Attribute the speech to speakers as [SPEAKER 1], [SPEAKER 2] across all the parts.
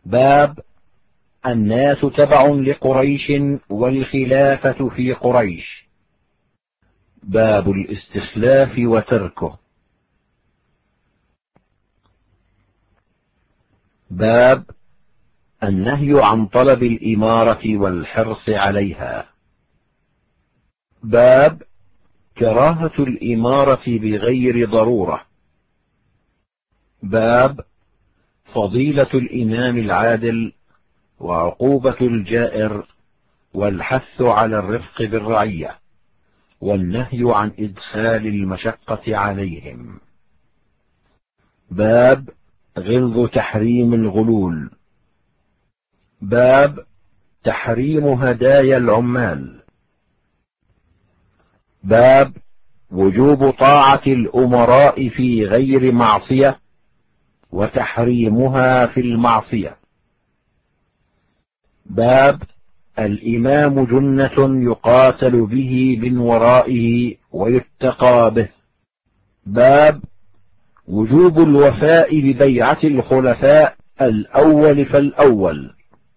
[SPEAKER 1] باب الناس تبع لقريش والخلافة في قريش. باب الاستخلاف وتركه. باب النهي عن طلب الإمارة والحرص عليها. باب كراهة الإمارة بغير ضرورة. باب فضيلة الإمام العادل وعقوبة الجائر والحث على الرفق بالرعية والنهي عن إدخال المشقة عليهم. باب غلظ تحريم الغلول. باب تحريم هدايا العمال. باب وجوب طاعة الأمراء في غير معصية وتحريمها في المعصية. باب الإمام جنة يقاتل به من ورائه ويتقى به. باب وجوب الوفاء ببيعة الخلفاء الأول فالأول.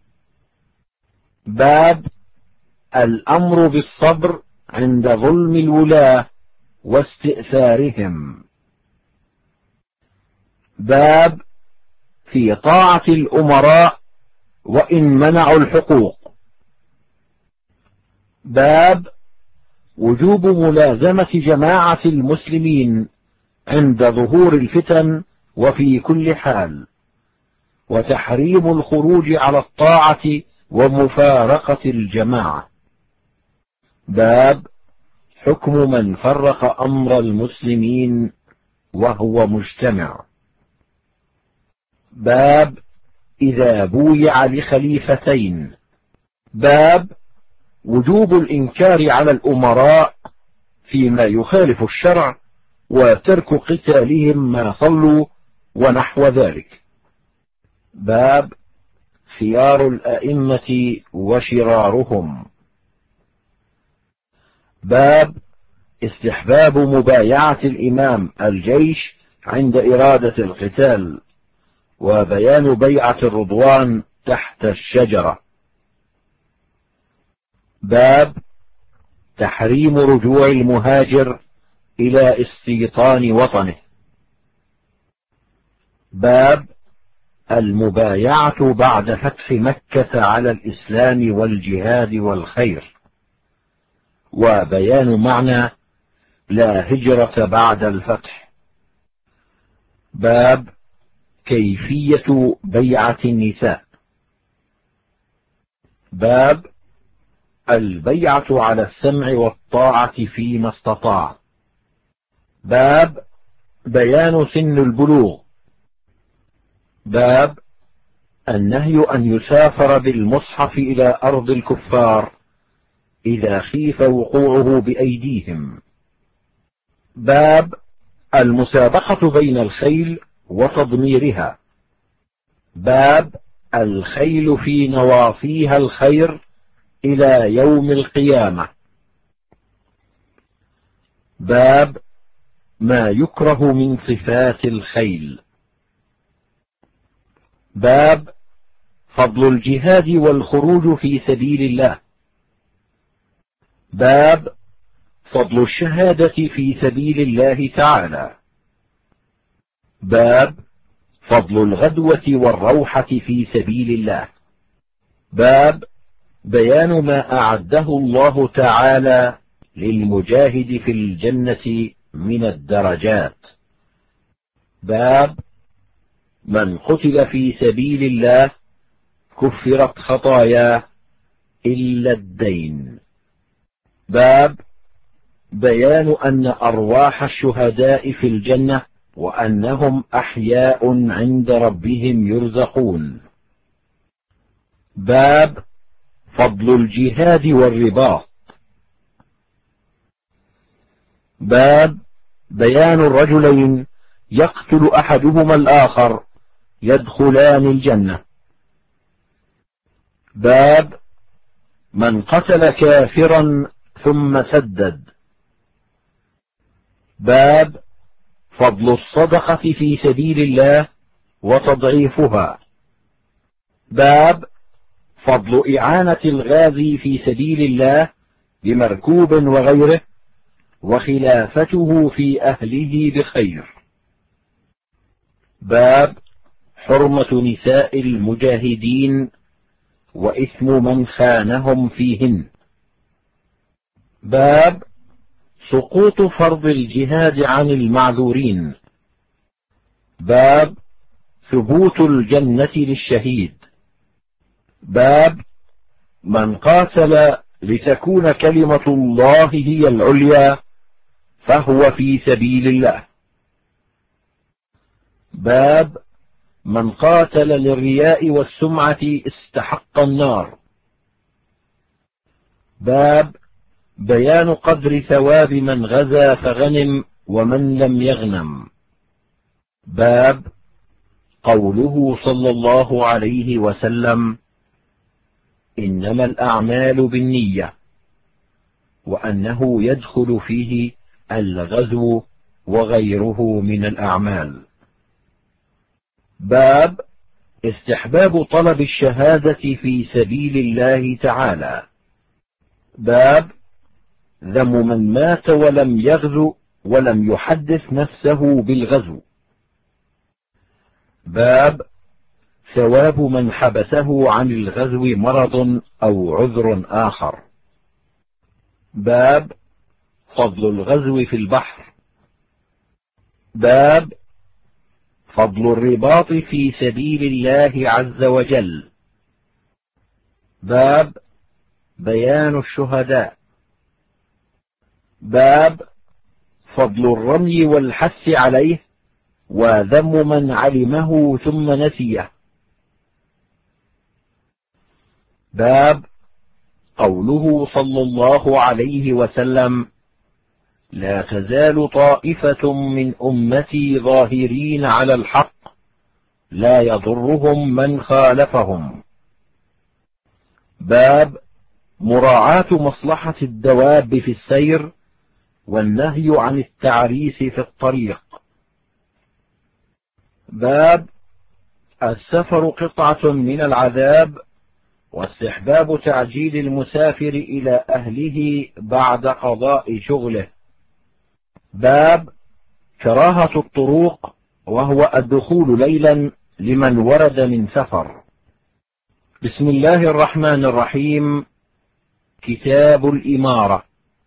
[SPEAKER 1] باب الأمر بالصبر عند ظلم الولاة واستئثارهم. باب في طاعة الأمراء وإن منعوا الحقوق. باب وجوب ملازمة جماعة المسلمين عند ظهور الفتن وفي كل حال، وتحريم الخروج على الطاعة ومفارقة الجماعة. باب حكم من فرق أمر المسلمين وهو مجتمع. باب إذا بويع لخليفتين. باب وجوب الإنكار على الأمراء فيما يخالف الشرع وترك قتالهم ما صلوا ونحو ذلك. باب خيار الأئمة وشرارهم. باب استحباب مبايعة الإمام الجيش عند إرادة القتال وبيان بيعة الرضوان تحت الشجرة. باب تحريم رجوع المهاجر إلى استيطان وطنه. باب المبايعة بعد فتح مكة على الإسلام والجهاد والخير وبيان معنى لا هجرة بعد الفتح. باب كيفية بيعة النساء. باب البيعة على السمع والطاعة فيما استطاع. باب بيان سن البلوغ. باب النهي أن يسافر بالمصحف إلى أرض الكفار إذا خيف وقوعه بأيديهم. باب المسابقة بين الخيل وتضميرها. باب الخيل في نواصيها الخير إلى يوم القيامة. باب ما يكره من صفات الخيل. باب فضل الجهاد والخروج في سبيل الله. باب فضل الشهادة في سبيل الله تعالى. باب فضل الغدوة والروحة في سبيل الله. باب بيان ما أعده الله تعالى للمجاهد في الجنة من الدرجات. باب من قتل في سبيل الله كفرت خطاياه إلا الدين. باب بيان أن أرواح الشهداء في الجنة وأنهم أحياء عند ربهم يرزقون. باب فضل الجهاد والرباط. باب بيان الرجلين يقتل أحدهما الآخر يدخلان الجنة. باب من قتل كافرا ثم سدد. باب فضل الصدقة في سبيل الله وتضعيفها. باب فضل إعانة الغازي في سبيل الله بمركوب وغيره، وخلافته في أهله بخير. باب حرمة نساء المجاهدين وإثم من خانهم فيهن. باب سقوط فرض الجهاد عن المعذورين. باب ثبوت الجنة للشهيد. باب من قاتل لتكون كلمة الله هي العليا فهو في سبيل الله. باب من قاتل للرياء والسمعة استحق النار. باب بيان قدر ثواب من غزا فغنم ومن لم يغنم. باب قوله صلى الله عليه وسلم: إنما الأعمال بالنية، وأنه يدخل فيه الغزو وغيره من الأعمال. باب استحباب طلب الشهادة في سبيل الله تعالى. باب ذم من مات ولم يغزو ولم يحدث نفسه بالغزو. باب ثواب من حبسه عن الغزو مرض أو عذر آخر. باب فضل الغزو في البحر. باب فضل الرباط في سبيل الله عز وجل. باب بيان الشهداء. باب فضل الرمي والحث عليه وذم من علمه ثم نسيه. باب قوله صلى الله عليه وسلم: لا تزال طائفة من أمتي ظاهرين على الحق لا يضرهم من خالفهم. باب مراعاة مصلحة الدواب في السير والنهي عن التعريس في الطريق. باب السفر قطعة من العذاب واستحباب تعجيل المسافر إلى أهله بعد قضاء شغله. باب كراهة الطروق وهو الدخول ليلا لمن ورد من سفر. بسم الله الرحمن الرحيم. كتاب الإمارة.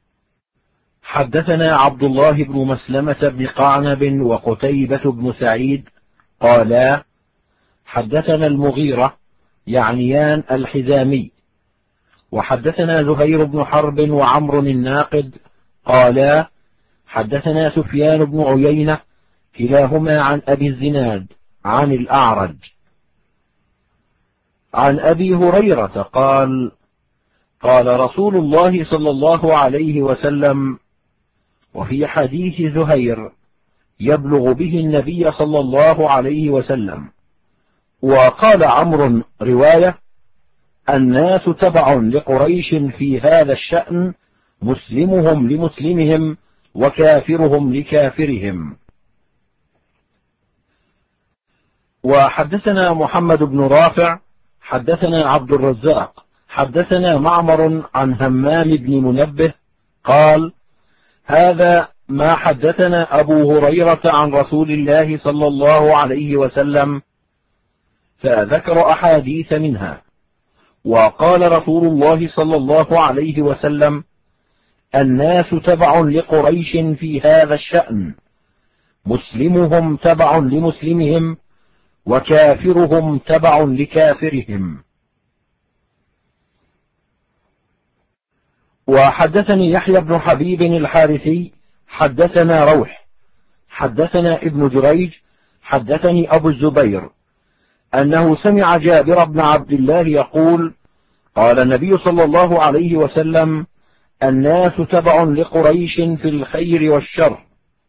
[SPEAKER 1] حدثنا عبد الله بن مسلمة بن قعنب وقتيبة بن سعيد قالا حدثنا المغيرة يعنيان الحزامي، وحدثنا زهير بن حرب وعمر الناقد قالا حدثنا سفيان بن عيينة كلاهما عن أبي الزناد عن الأعرج عن أبي هريرة قال: قال رسول الله صلى الله عليه وسلم، وفي حديث زهير يبلغ به النبي صلى الله عليه وسلم. وقال عمرو رواية: الناس تبع لقريش في هذا الشأن، مسلمهم لمسلمهم وكافرهم لكافرهم. وحدثنا محمد بن رافع حدثنا عبد الرزاق حدثنا معمر عن همام بن منبه قال: هذا ما حدثنا أبو هريرة عن رسول الله صلى الله عليه وسلم، فذكر أحاديث منها. وقال رسول الله صلى الله عليه وسلم: الناس تبع لقريش في هذا الشأن، مسلمهم تبع لمسلمهم وكافرهم تبع لكافرهم. وحدثني يحيى بن حبيب الحارثي حدثنا روح حدثنا ابن جريج حدثني أبو الزبير أنه سمع جابر بن عبد الله يقول: قال النبي صلى الله عليه وسلم: الناس تبع لقريش في الخير والشر.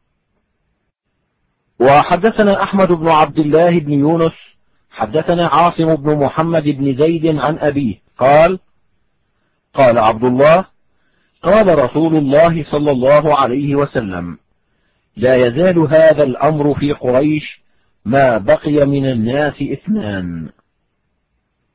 [SPEAKER 1] وحدثنا أحمد بن عبد الله بن يونس حدثنا عاصم بن محمد بن زيد عن أبيه قال: قال عبد الله: قال رسول الله صلى الله عليه وسلم: لا يزال هذا الأمر في قريش ما بقي من الناس اثنان.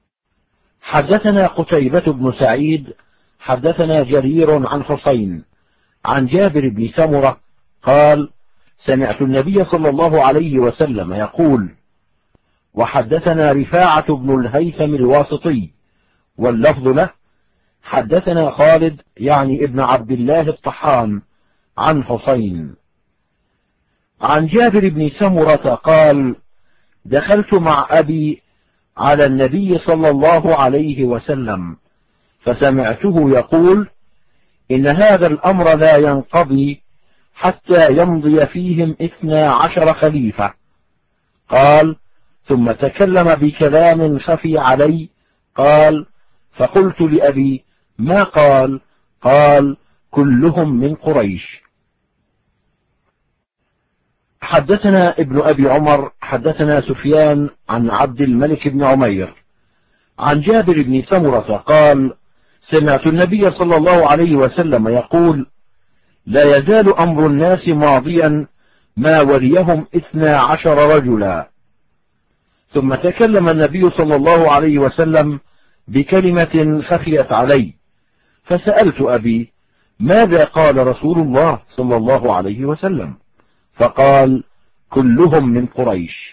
[SPEAKER 1] حدثنا قتيبة بن سعيد حدثنا جرير عن حسين عن جابر بن سمرة قال سمعت النبي صلى الله عليه وسلم يقول. وحدثنا رفاعة بن الهيثم الواسطي واللفظ له حدثنا خالد يعني ابن عبد الله الطحان عن حسين عن جابر بن سمرة قال دخلت مع أبي على النبي صلى الله عليه وسلم فسمعته يقول إن هذا الأمر لا ينقضي حتى يمضي فيهم 12 خليفة. قال ثم تكلم بكلام خفي علي قال فقلت لأبي ما قال؟ قال كلهم من قريش. حدثنا ابن أبي عمر حدثنا سفيان عن عبد الملك بن عمير عن جابر بن سمرة قال سمعت النبي صلى الله عليه وسلم يقول لا يزال أمر الناس ماضيا ما وليهم 12 رجلا. ثم تكلم النبي صلى الله عليه وسلم بكلمة خفيت علي فسألت أبي ماذا قال رسول الله صلى الله عليه وسلم؟ فقال كلهم من قريش.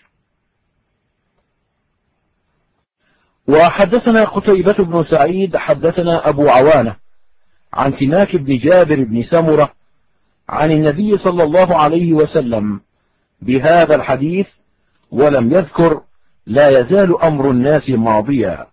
[SPEAKER 1] وحدثنا قتيبة بن سعيد حدثنا أبو عوانة عن سماك بن جابر بن سمرة عن النبي صلى الله عليه وسلم بهذا الحديث ولم يذكر لا يزال أمر الناس ماضيا.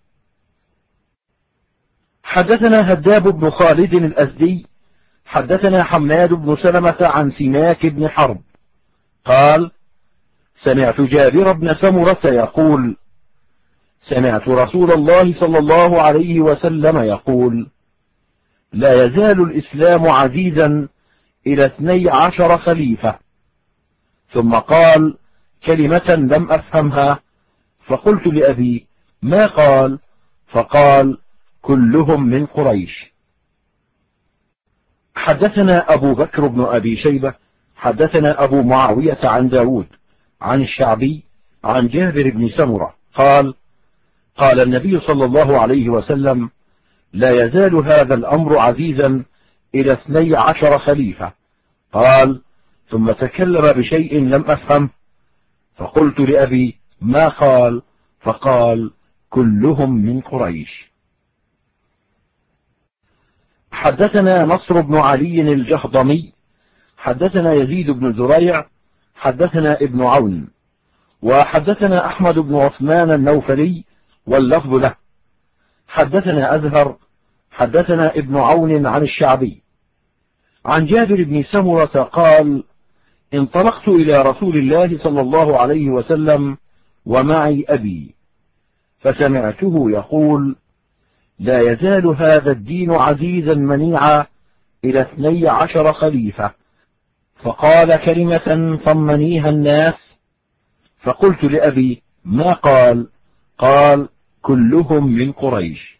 [SPEAKER 1] حدثنا هداب بن خالد الأزدي حدثنا حماد بن سلمة عن سماك بن حرب قال سمعت جابر بن سمرة يقول سمعت رسول الله صلى الله عليه وسلم يقول لا يزال الإسلام عزيزا إلى 12 خليفة. ثم قال كلمة لم أفهمها فقلت لأبي ما قال؟ فقال كلهم من قريش. حدثنا أبو بكر بن أبي شيبة حدثنا أبو معاوية عن داود عن الشعبي عن جابر بن سمرة قال قال النبي صلى الله عليه وسلم لا يزال هذا الأمر عزيزا إلى 12 خليفة. قال ثم تكلم بشيء لم أفهم فقلت لأبي ما قال؟ فقال كلهم من قريش. حدثنا نصر بن علي الجهضمي حدثنا يزيد بن زريع حدثنا ابن عون وحدثنا أحمد بن عثمان النوفلي واللفظ له حدثنا أزهر حدثنا ابن عون عن الشعبي عن جابر بن سمرة قال انطلقت إلى رسول الله صلى الله عليه وسلم ومعي أبي فسمعته يقول لا يزال هذا الدين عزيزا منيعا إلى 12 خليفة. فقال كلمة طمنيها الناس فقلت لأبي ما قال؟ قال كلهم من قريش.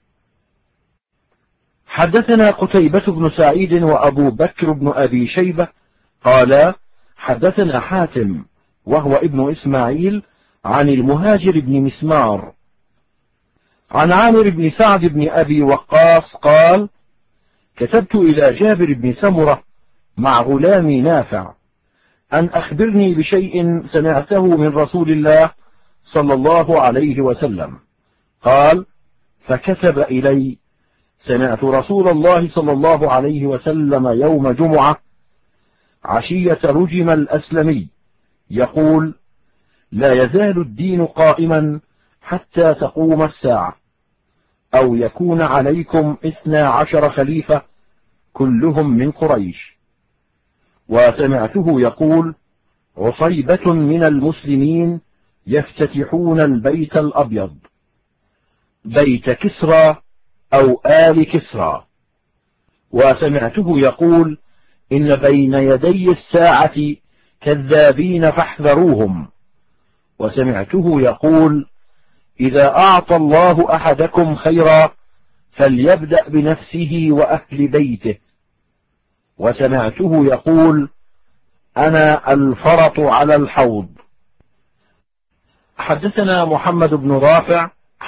[SPEAKER 1] حدثنا قتيبة بن سعيد وأبو بكر بن أبي شيبة قال حدثنا حاتم وهو ابن إسماعيل عن المهاجر بن مسمار عن عامر بن سعد بن أبي وقاص قال كتبت إلى جابر بن سمرة مع غلامي نافع أن أخبرني بشيء سمعته من رسول الله صلى الله عليه وسلم. قال فكتب إلي سمعت رسول الله صلى الله عليه وسلم يوم جمعة عشية رجم الأسلمي يقول لا يزال الدين قائما حتى تقوم الساعة أو يكون عليكم 12 خليفة كلهم من قريش. وسمعته يقول عصيبة من المسلمين يفتتحون البيت الأبيض بيت كسرى أو آل كسرى. وسمعته يقول إن بين يدي الساعة كذابين فاحذروهم. وسمعته يقول إذا أعطى الله أحدكم خيرا فليبدأ بنفسه وأهل بيته. وسمعته يقول أنا الفرط على الحوض. حدثنا محمد بن رافع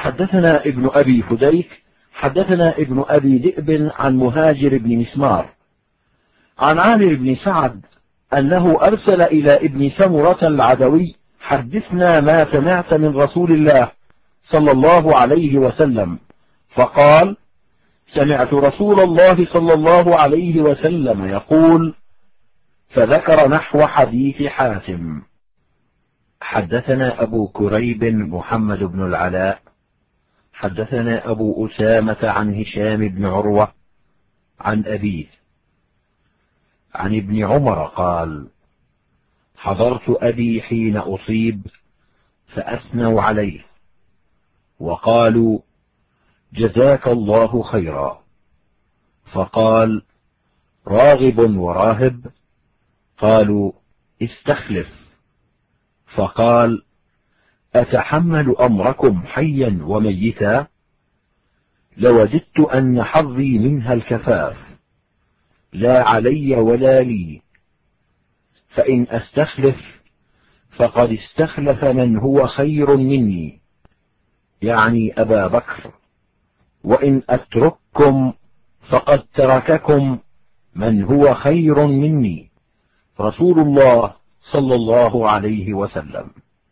[SPEAKER 1] حدثنا ابن أبي فديك حدثنا ابن أبي ذئب عن مهاجر بن مسمار عن عامر بن سعد أنه أرسل إلى ابن سمرة العدوي: حدثنا ما سمعت من رسول الله صلى الله عليه وسلم. فقال: سمعت رسول الله صلى الله عليه وسلم يقول، فذكر نحو حديث حاتم. حدثنا أبو كريب محمد بن العلاء حدثنا أبو أسامة عن هشام بن عروة عن أبيه عن ابن عمر قال: حضرت أبي حين أصيب فأثنوا عليه وقالوا: جزاك الله خيرا. فقال: راغب وراهب؟ قالوا: استخلف. فقال: أتحمل أمركم حيا وميتا؟ لوددت أن حظي منها الكفاف، لا علي ولا لي، فإن أستخلف فقد استخلف من هو خير مني، يعني أبا بكر، وإن أترككم فقد ترككم من هو خير مني، رسول الله صلى الله عليه وسلم.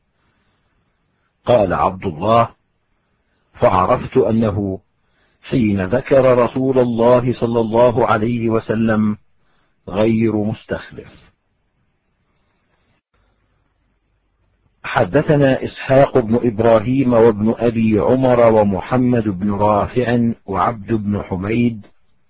[SPEAKER 1] قال عبد الله: فعرفت أنه حين ذكر رسول الله صلى الله عليه وسلم غير مستخلف. حدثنا إسحاق بن إبراهيم وابن أبي عمر ومحمد بن رافع وعبد بن حميد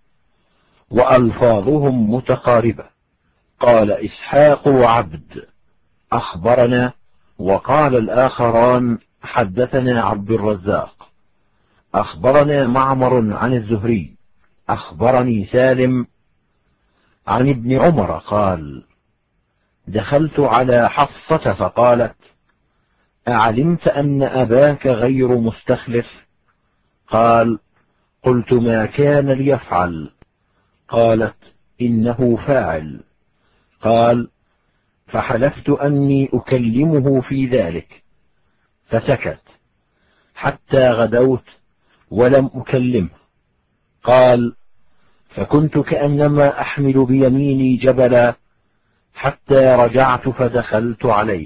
[SPEAKER 1] وألفاظهم متقاربة. قال إسحاق وعبد: أخبرنا، وقال الآخران: حدثنا عبد الرزاق، أخبرنا معمر عن الزهري، أخبرني سالم عن ابن عمر قال: دخلت على حفصة فقالت: أعلمت أن أباك غير مستخلف؟ قال: قلت: ما كان ليفعل؟ قالت: إنه فاعل. قال: فحلفت أني أكلمه في ذلك، فسكت حتى غدوت ولم أكلمه. قال: فكنت كأنما أحمل بيميني جبلا حتى رجعت فدخلت عليه،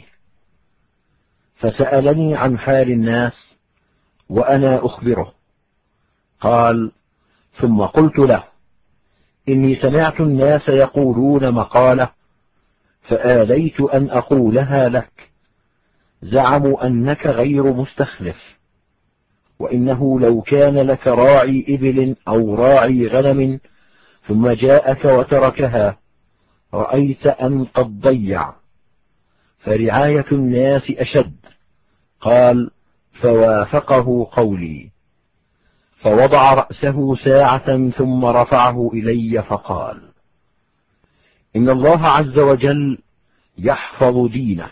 [SPEAKER 1] فسألني عن حال الناس وأنا أخبره. قال: ثم قلت له: إني سمعت الناس يقولون مقالة فآليت أن أقولها لك، زعموا أنك غير مستخلف، وإنه لو كان لك راعي إبل أو راعي غنم ثم جاءك وتركها رأيت أن قد ضيع، فرعاية الناس أشد. قال: فوافقه قولي، فوضع رأسه ساعة ثم رفعه إلي فقال: إن الله عز وجل يحفظ دينه،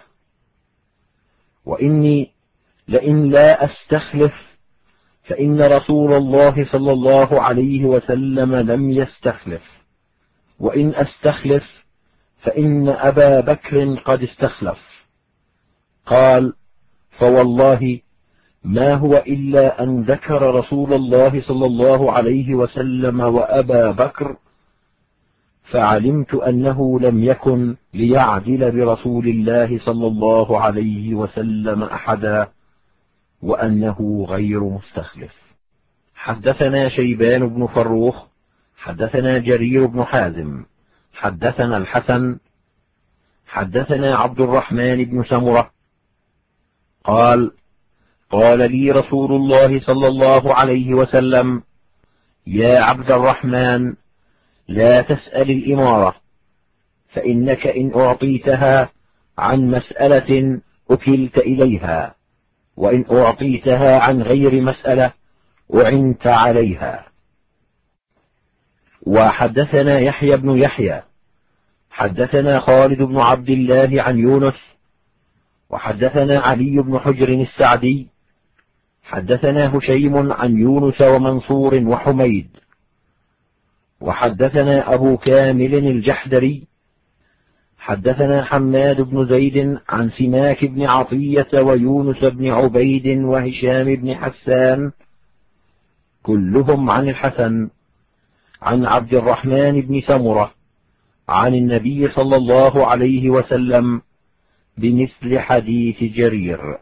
[SPEAKER 1] وإني لئن لا أستخلف فإن رسول الله صلى الله عليه وسلم لم يستخلف، وإن أستخلف فإن أبا بكر قد استخلف. قال: فوالله ما هو إلا أن ذكر رسول الله صلى الله عليه وسلم وأبا بكر، فعلمت أنه لم يكن ليعدل برسول الله صلى الله عليه وسلم أحدا، وأنه غير مستخلف. حدثنا شيبان بن فروخ حدثنا جرير بن حازم حدثنا الحسن حدثنا عبد الرحمن بن سمرة قال: قال لي رسول الله صلى الله عليه وسلم: يا عبد الرحمن، لا تسأل الإمارة، فإنك إن أعطيتها عن مسألة أكلت إليها، وإن أعطيتها عن غير مسألة أعنت عليها. وحدثنا يحيى بن يحيى حدثنا خالد بن عبد الله عن يونس، وحدثنا علي بن حجر السعدي حدثنا هشيم عن يونس ومنصور وحميد، وحدثنا أبو كامل الجحدري حدثنا حماد بن زيد عن سماك بن عطية ويونس بن عبيد وهشام بن حسان كلهم عن الحسن عن عبد الرحمن بن سمرة عن النبي صلى الله عليه وسلم بمثل حديث جرير.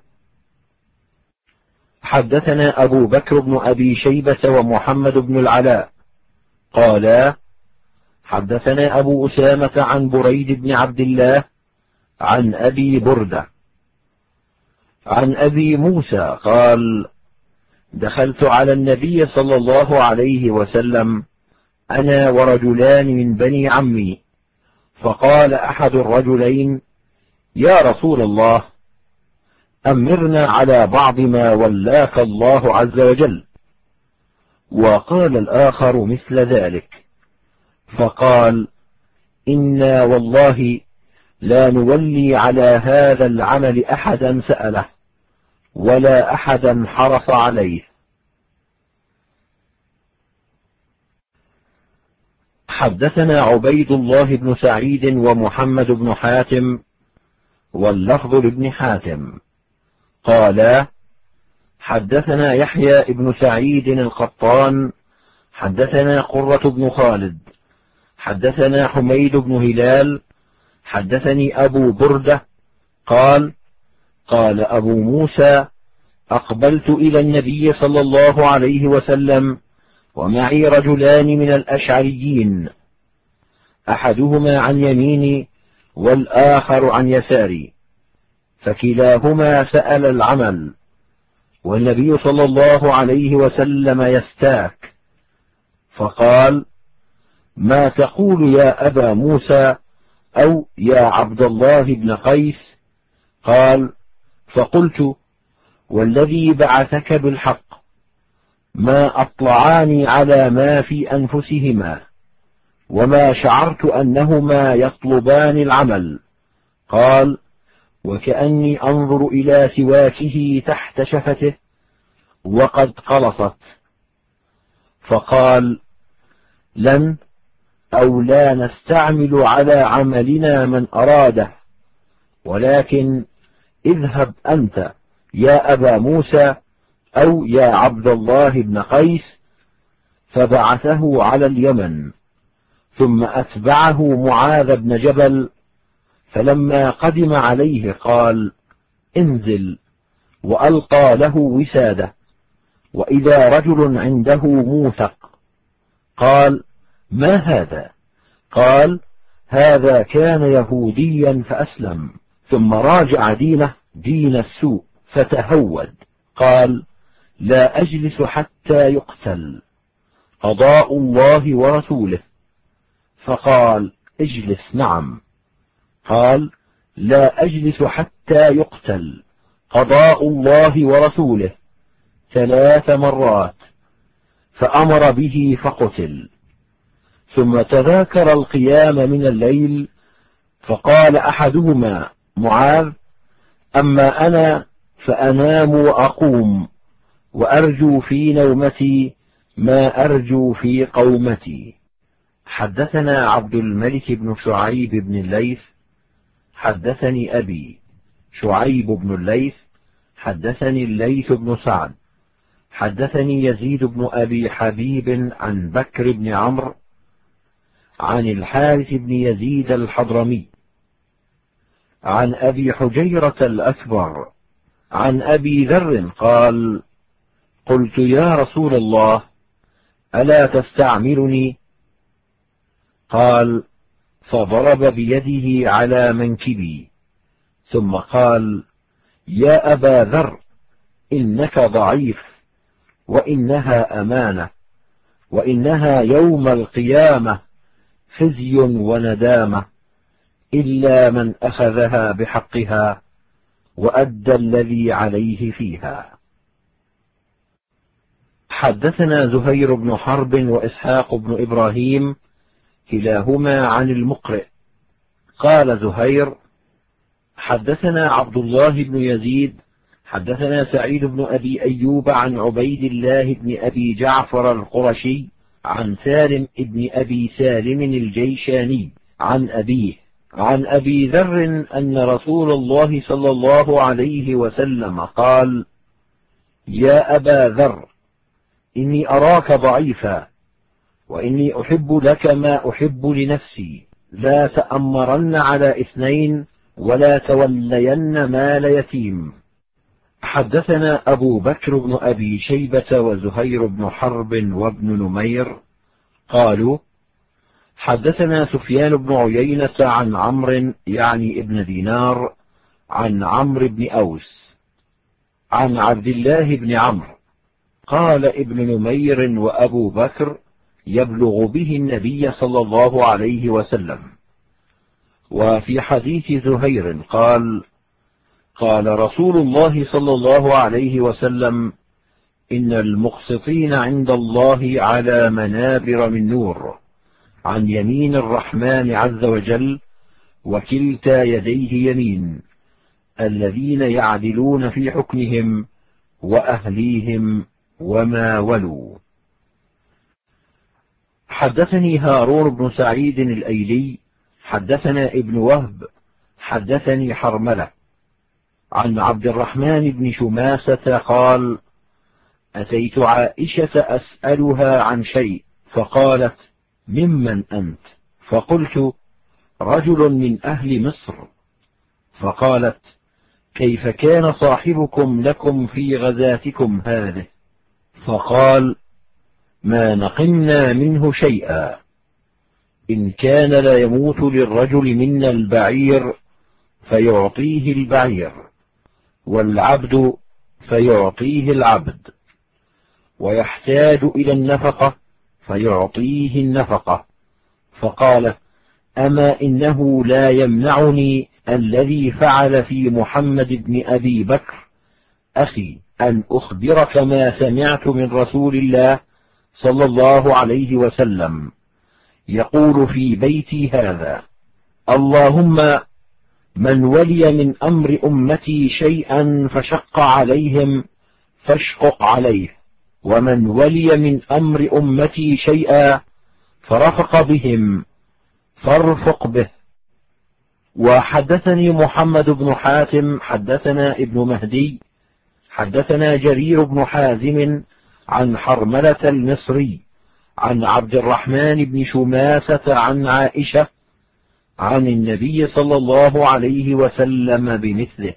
[SPEAKER 1] حدثنا أبو بكر بن أبي شيبة ومحمد بن العلاء قالا حدثنا أبو أسامة عن بريد بن عبد الله عن أبي بردة عن أبي موسى قال دخلت على النبي صلى الله عليه وسلم أنا ورجلان من بني عمي، فقال أحد الرجلين يا رسول الله أمرنا على بعض ما ولاك الله عز وجل، وقال الآخر مثل ذلك، فقال إنا والله لا نولي على هذا العمل أحدا سأله ولا أحدا حرص عليه. حدثنا عبيد الله بن سعيد ومحمد بن حاتم واللفظ لابن حاتم قالا حدثنا يحيى بن سعيد القطان حدثنا قرة بن خالد حدثنا حميد بن هلال حدثني أبو بردة قال قال أبو موسى أقبلت إلى النبي صلى الله عليه وسلم ومعي رجلان من الأشعريين، أحدهما عن يميني والآخر عن يساري، فكلاهما سأل العمل، والنبي صلى الله عليه وسلم يستاك، فقال ما تقول يا أبا موسى أو يا عبد الله بن قيس؟ قال فقلت والذي بعثك بالحق ما أطلعاني على ما في أنفسهما وما شعرت أنهما يطلبان العمل. قال وكأني أنظر إلى سواكه تحت شفته وقد قلصت. فقال لن أو لا نستعمل على عملنا من أراده، ولكن اذهب أنت يا أبا موسى أو يا عبد الله بن قيس. فبعثه على اليمن، ثم أتبعه معاذ بن جبل، فلما قدم عليه قال انزل، وألقى له وسادة، وإذا رجل عنده موثق. قال ما هذا؟ قال هذا كان يهوديا فأسلم، ثم راجع دينه دين السوء فتهود. قال لا أجلس حتى يقتل، قضاء الله ورسوله. فقال اجلس. نعم. قال لا أجلس حتى يقتل، قضاء الله ورسوله 3 مرات، فأمر به فقتل. ثم تذاكر القيام من الليل، فقال أحدهما معاذ أما أنا فأنام وأقوم، وأرجو في نومتي ما أرجو في قومتي. حدثنا عبد الملك بن شعيب بن الليث حدثني أبي شعيب بن الليث حدثني الليث بن سعد حدثني يزيد بن أبي حبيب عن بكر بن عمرو عن الحارث بن يزيد الحضرمي عن أبي حجيرة الأكبر عن أبي ذر قال قلت يا رسول الله ألا تستعملني؟ قال فضرب بيده على منكبي، ثم قال يا أبا ذر إنك ضعيف، وإنها أمانة، وإنها يوم القيامة خزي وندامة، إلا من أخذها بحقها وأدى الذي عليه فيها. حدثنا زهير بن حرب وإسحاق بن إبراهيم كلاهما عن المقرئ قال زهير حدثنا عبد الله بن يزيد حدثنا سعيد بن أبي أيوب عن عبيد الله بن أبي جعفر القرشي عن سالم بن أبي سالم الجيشاني عن أبيه عن أبي ذر أن رسول الله صلى الله عليه وسلم قال: يا أبا ذر، إني أراك ضعيفا، وإني أحب لك ما أحب لنفسي، لا تأمرن على 2 ولا تولين مال يتيم. حدثنا أبو بكر بن أبي شيبة وزهير بن حرب وابن نمير قالوا: حدثنا سفيان بن عيينة عن عمرو يعني ابن دينار عن عمرو بن أوس عن عبد الله بن عمرو قال ابن نمير وأبو بكر يبلغ به النبي صلى الله عليه وسلم. وفي حديث زهير قال: قال رسول الله صلى الله عليه وسلم: إن المقسطين عند الله على منابر من نور عن يمين الرحمن عز وجل، وكلتا يديه يمين، الذين يعدلون في حكمهم وأهليهم وما ولوا. حدثني هارون بن سعيد الأيلي حدثنا ابن وهب حدثني حرملة عن عبد الرحمن بن شماسة قال: أتيت عائشة أسألها عن شيء، فقالت: ممن أنت؟ فقلت: رجل من أهل مصر. فقالت: كيف كان صاحبكم لكم في غزاتكم هذه؟ فقال: ما نقمنا منه شيئا، إن كان لا يموت للرجل منا البعير فيعطيه البعير، والعبد فيعطيه العبد، ويحتاج إلى النفقة فيعطيه النفقة. فقال: أما إنه لا يمنعني الذي فعل في محمد بن أبي بكر أخي أن أخبرك ما سمعت من رسول الله صلى الله عليه وسلم يقول في بيتي هذا: اللهم من ولي من أمر أمتي شيئا فشق عليهم فاشقق عليه، ومن ولي من أمر أمتي شيئا فرفق بهم فارفق به. وحدثني محمد بن حاتم حدثنا ابن مهدي حدثنا جرير بن حازم عن حرملة المصري عن عبد الرحمن بن شماسة عن عائشة عن النبي صلى الله عليه وسلم بمثله.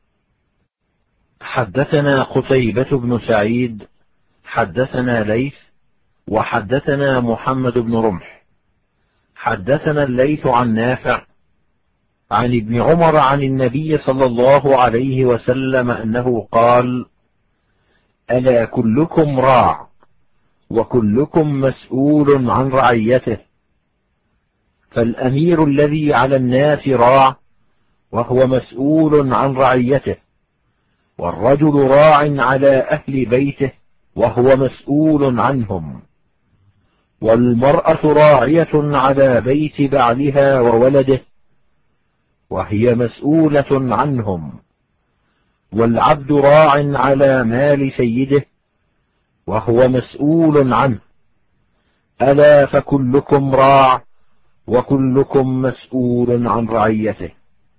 [SPEAKER 1] حدثنا قتيبة بن سعيد حدثنا ليث وحدثنا محمد بن رمح حدثنا الليث عن نافع عن ابن عمر عن النبي صلى الله عليه وسلم أنه قال: ألا كلكم راع وكلكم مسؤول عن رعيته، فالأمير الذي على الناس راع وهو مسؤول عن رعيته، والرجل راع على أهل بيته وهو مسؤول عنهم، والمرأة راعية على بيت بعلها وولده وهي مسؤولة عنهم، والعبد راع على مال سيده وهو مسؤول عنه. ألا فكلكم راع وكلكم مسؤول عن رعيته.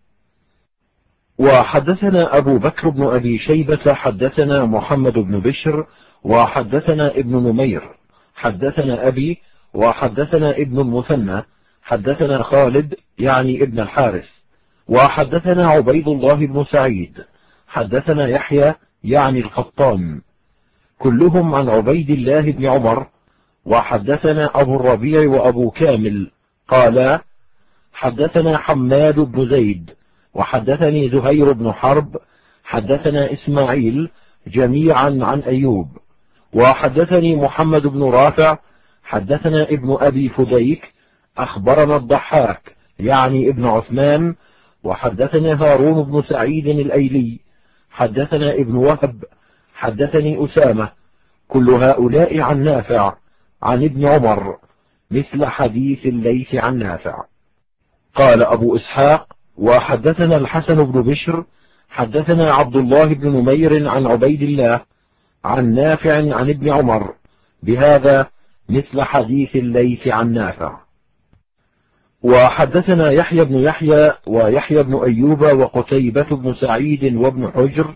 [SPEAKER 1] وحدثنا أبو بكر بن أبي شيبة حدثنا محمد بن بشر وحدثنا ابن نمير حدثنا أبي وحدثنا ابن المثنى حدثنا خالد يعني ابن الحارث وحدثنا عبيد الله بن سعيد حدثنا يحيى يعني القطان كلهم عن عبيد الله بن عمر. وحدثنا أبو الربيع وأبو كامل قالا: حدثنا حماد بن زيد وحدثني زهير بن حرب حدثنا إسماعيل جميعا عن أيوب. وحدثني محمد بن رافع حدثنا ابن أبي فديك أخبرنا الضحاك يعني ابن عثمان. وحدثنا هارون بن سعيد الأيلي حدثنا ابن وهب حدثني أسامة كل هؤلاء عن نافع عن ابن عمر مثل حديث الليث عن نافع. قال أبو إسحاق: وحدثنا الحسن بن بشر حدثنا عبد الله بن نمير عن عبيد الله عن نافع عن ابن عمر بهذا مثل حديث الليث عن نافع. وحدثنا يحيى بن يحيى ويحيى بن أيوب وقتيبة بن سعيد وابن حجر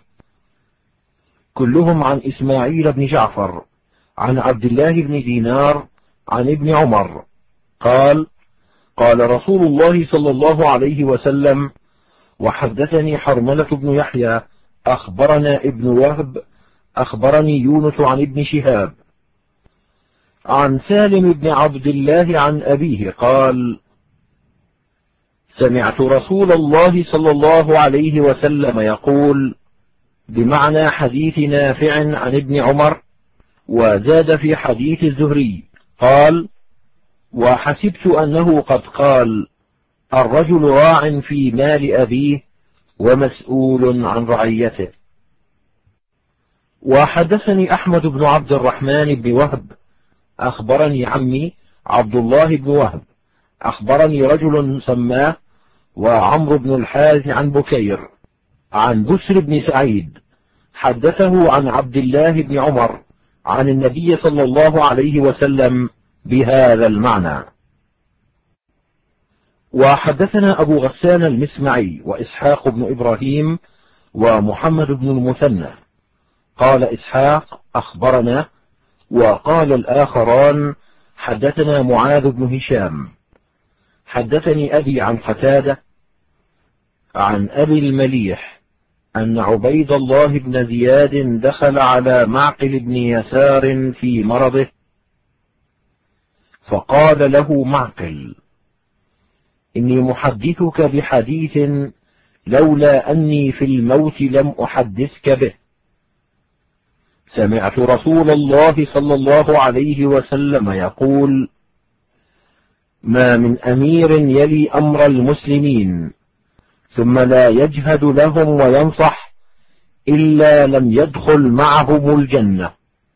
[SPEAKER 1] كلهم عن إسماعيل بن جعفر عن عبد الله بن دينار عن ابن عمر قال: قال رسول الله صلى الله عليه وسلم: وحدثني حرملة بن يحيى أخبرنا ابن وهب أخبرني يونس عن ابن شهاب عن سالم بن عبد الله عن أبيه قال: سمعت رسول الله صلى الله عليه وسلم يقول بمعنى حديث نافع عن ابن عمر، وزاد في حديث الزهري قال: وحسبت أنه قد قال: الرجل راع في مال أبيه ومسؤول عن رعيته. وحدثني أحمد بن عبد الرحمن بن وهب أخبرني عمي عبد الله بن وهب أخبرني رجل سماه وعمرو بن الحارث عن بكير عن بسر بن سعيد حدثه عن عبد الله بن عمر عن النبي صلى الله عليه وسلم بهذا المعنى. وحدثنا أبو غسان المسمعي وإسحاق بن إبراهيم ومحمد بن المثنى قال إسحاق أخبرنا، وقال الآخران حدثنا معاذ بن هشام حدثني أبي عن قتادة عن أبي المليح أن عبيد الله بن زياد دخل على معقل بن يسار في مرضه، فقال له معقل: إني محدثك بحديث لولا أني في الموت لم أحدثك به. سمعت رسول الله صلى الله عليه وسلم يقول: ما من أمير يلي أمر المسلمين ثم لا يجهد لهم وينصح إلا لم يدخل معهم الجنة.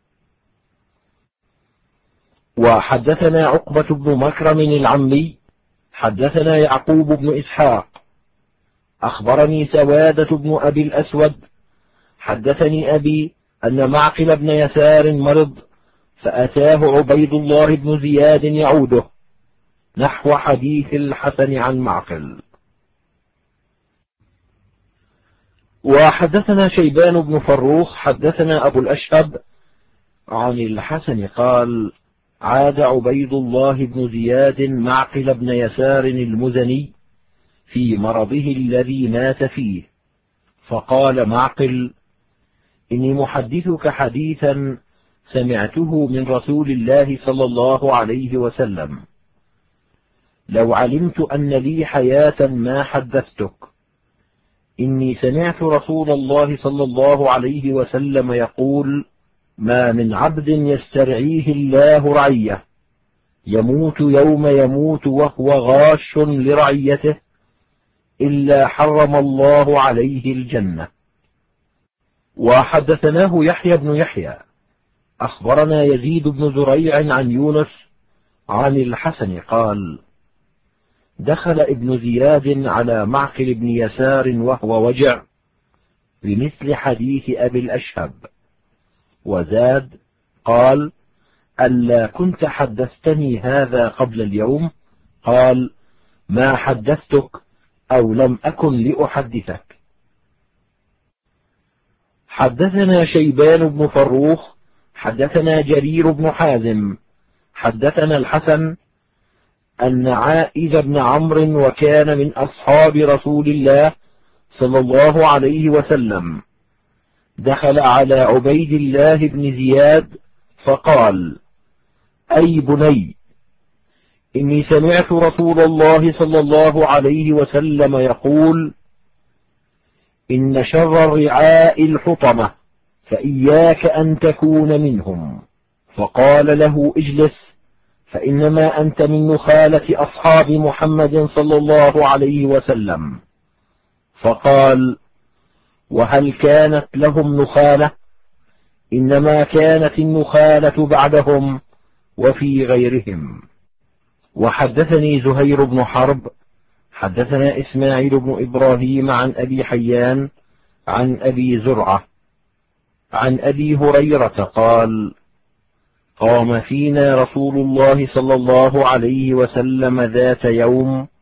[SPEAKER 1] وحدثنا عقبة بن مكرم العمي حدثنا يعقوب بن إسحاق أخبرني سوادة بن أبي الأسود حدثني أبي أن معقل بن يسار مرض، فأتاه عبيد الله بن زياد يعوده نحو حديث الحسن عن معقل. وحدثنا شيبان بن فروخ حدثنا أبو الأشهب عن الحسن قال: عاد عبيد الله بن زياد معقل بن يسار المزني في مرضه الذي مات فيه، فقال معقل: إني محدثك حديثا سمعته من رسول الله صلى الله عليه وسلم، لو علمت أن لي حياة ما حدثتك. إني سمعت رسول الله صلى الله عليه وسلم يقول: ما من عبد يسترعيه الله رعية يموت يوم يموت وهو غاش لرعيته إلا حرم الله عليه الجنة. وحدثناه يحيى بن يحيى أخبرنا يزيد بن زريع عن يونس عن الحسن قال: دخل ابن زياد على معقل بن يسار وهو وجع بمثل حديث أبي الأشهب، وزاد قال: ألا كنت حدثتني هذا قبل اليوم؟ قال: ما حدثتك أو لم أكن لأحدثك. حدثنا شيبان بن فروخ حدثنا جرير بن حازم حدثنا الحسن أن عائذ بن عمرو وكان من أصحاب رسول الله صلى الله عليه وسلم دخل على عبيد الله بن زياد فقال: أي بني، إني سمعت رسول الله صلى الله عليه وسلم يقول: إن شر الرعاء الحطمة، فإياك أن تكون منهم. فقال له: اجلس، فإنما أنت من نخالة أصحاب محمد صلى الله عليه وسلم. فقال: وهل كانت لهم نخالة؟ إنما كانت النخالة بعدهم وفي غيرهم. وحدثني زهير بن حرب حدثنا إسماعيل بن إبراهيم عن أبي حيان عن أبي زرعة عن أبي هريرة قال: قام فينا رسول الله صلى الله عليه وسلم ذات يوم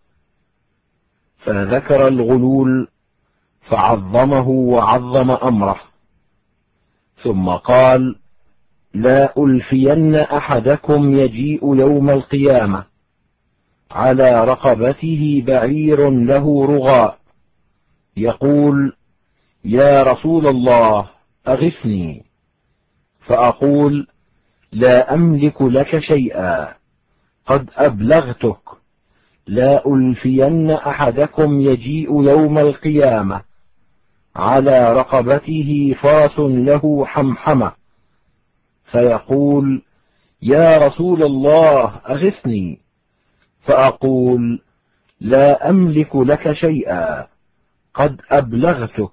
[SPEAKER 1] فذكر الغلول فعظمه وعظم أمره، ثم قال: لا ألفين أحدكم يجيء يوم القيامة على رقبته بعير له رغاء يقول: يا رسول الله أغثني، فأقول: لا أملك لك شيئا، قد أبلغتك. لا ألفين أحدكم يجيء يوم القيامة على رقبته فرس له حمحمة فيقول: يا رسول الله أغثني، فأقول: لا أملك لك شيئا، قد أبلغتك.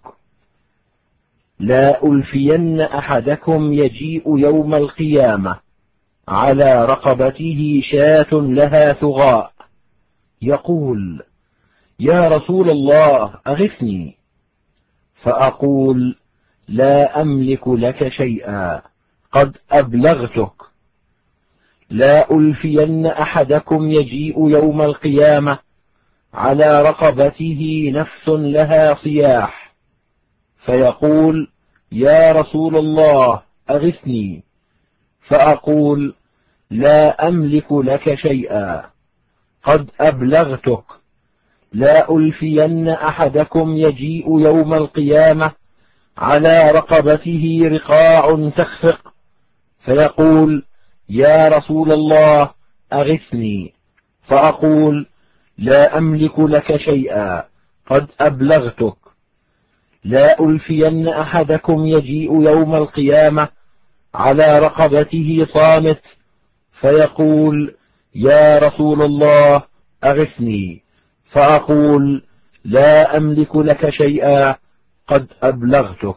[SPEAKER 1] لا ألفين أحدكم يجيء يوم القيامة على رقبته شاة لها ثغاء يقول: يا رسول الله أغثني، فأقول: لا أملك لك شيئا، قد أبلغتك. لا ألفين أحدكم يجيء يوم القيامة على رقبته نفس لها صياح فيقول: يا رسول الله أغثني، فأقول: لا أملك لك شيئا، قد أبلغتك. لا ألفين أحدكم يجيء يوم القيامة على رقبته رقاع تخفق فيقول: يا رسول الله أغثني، فأقول: لا أملك لك شيئا، قد أبلغتك. لا ألفين أحدكم يجيء يوم القيامة على رقبته صامت فيقول: يا رسول الله أغثني، فأقول: لا أملك لك شيئا، قد أبلغتك.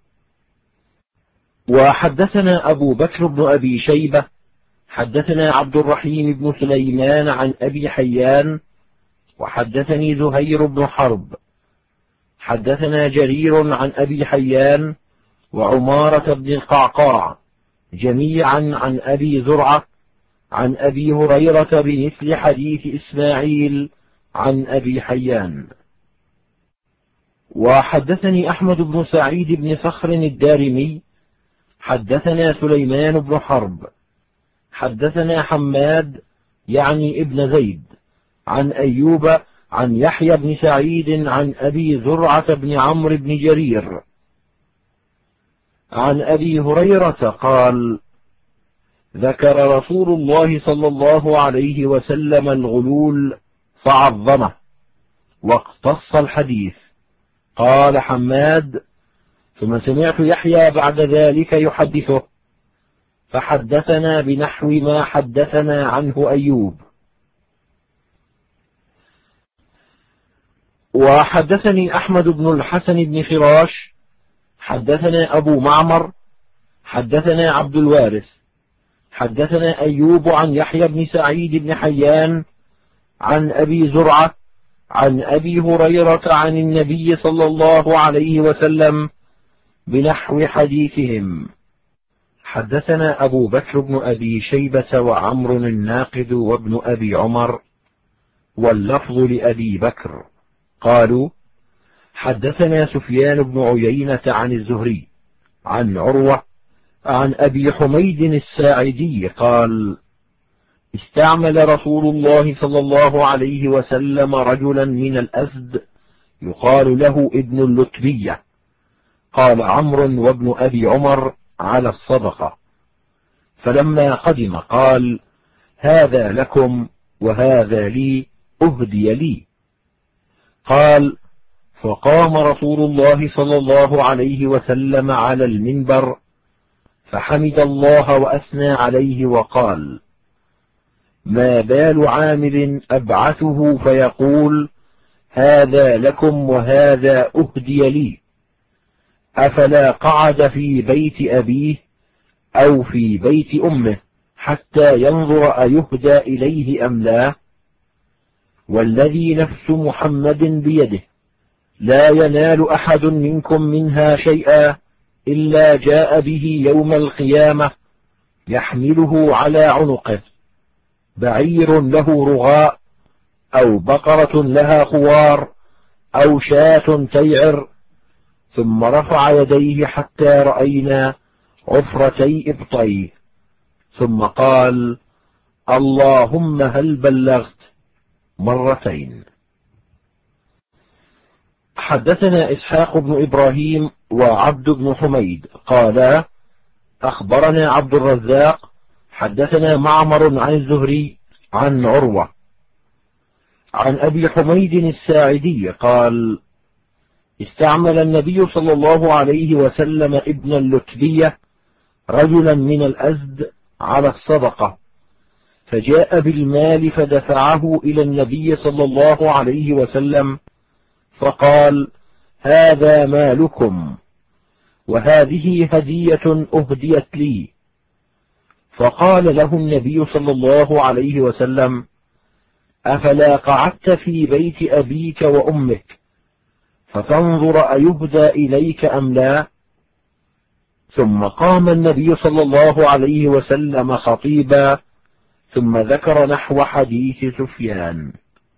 [SPEAKER 1] وحدثنا أبو بكر بن أبي شيبة حدثنا عبد الرحيم بن سليمان عن أبي حيان وحدثني زهير بن حرب حدثنا جرير عن أبي حيان وعمارة بن القعقاع جميعا عن أبي زرعة عن أبي هريرة بمثل حديث إسماعيل عن أبي حيان. وحدثني أحمد بن سعيد بن صخر الدارمي حدثنا سليمان بن حرب حدثنا حماد يعني ابن زيد عن أيوب عن يحيى بن سعيد عن أبي زرعة بن عمرو بن جرير عن أبي هريرة قال: ذكر رسول الله صلى الله عليه وسلم الغلول فعظمه واقتص الحديث. قال حماد: ثم سمعت يحيى بعد ذلك يحدثه فحدثنا بنحو ما حدثنا عنه أيوب. وحدثني أحمد بن الحسن بن فراش حدثنا أبو معمر حدثنا عبد الوارث حدثنا أيوب عن يحيى بن سعيد بن حيان عن أبي زرعة عن أبي هريرة عن النبي صلى الله عليه وسلم بنحو حديثهم. حدثنا أبو بكر بن أبي شيبة وعمر الناقد وابن أبي عمر واللفظ لأبي بكر قالوا: حدثنا سفيان بن عيينة عن الزهري عن عروة عن أبي حميد الساعدي قال: استعمل رسول الله صلى الله عليه وسلم رجلا من الأزد يقال له ابن اللتبية. قال عمرو وابن أبي عمر: على الصدقة. فلما قدم قال: هذا لكم وهذا لي، أهدي لي. قال: فقام رسول الله صلى الله عليه وسلم على المنبر فحمد الله وأثنى عليه وقال: ما بال عامل أبعثه فيقول: هذا لكم وهذا أهدي لي، أفلا قعد في بيت أبيه أو في بيت أمه حتى ينظر أيهدى إليه أم لا؟ والذي نفس محمد بيده لا ينال أحد منكم منها شيئا إلا جاء به يوم القيامة يحمله على عنقه، بعير له رغاء أو بقرة لها خوار أو شاة تيعر، ثم رفع يديه حتى رأينا عفرتي إبطيه، ثم قال: اللهم هل بلغت؟ مرتين. حدثنا إسحاق بن إبراهيم وعبد بن حميد قالا: أخبرنا عبد الرزاق حدثنا معمر عن الزهري عن عروة عن أبي حميد الساعدي قال: استعمل النبي صلى الله عليه وسلم ابن اللتبية رجلا من الأزد على الصدقة، فجاء بالمال فدفعه إلى النبي صلى الله عليه وسلم، فقال: هذا مالكم، وهذه هدية أهديت لي. فقال له النبي صلى الله عليه وسلم: أفلا قعدت في بيت أبيك وأمك فتنظر أيهدى إليك أم لا؟ ثم قام النبي صلى الله عليه وسلم خطيبا، ثم ذكر نحو حديث سفيان.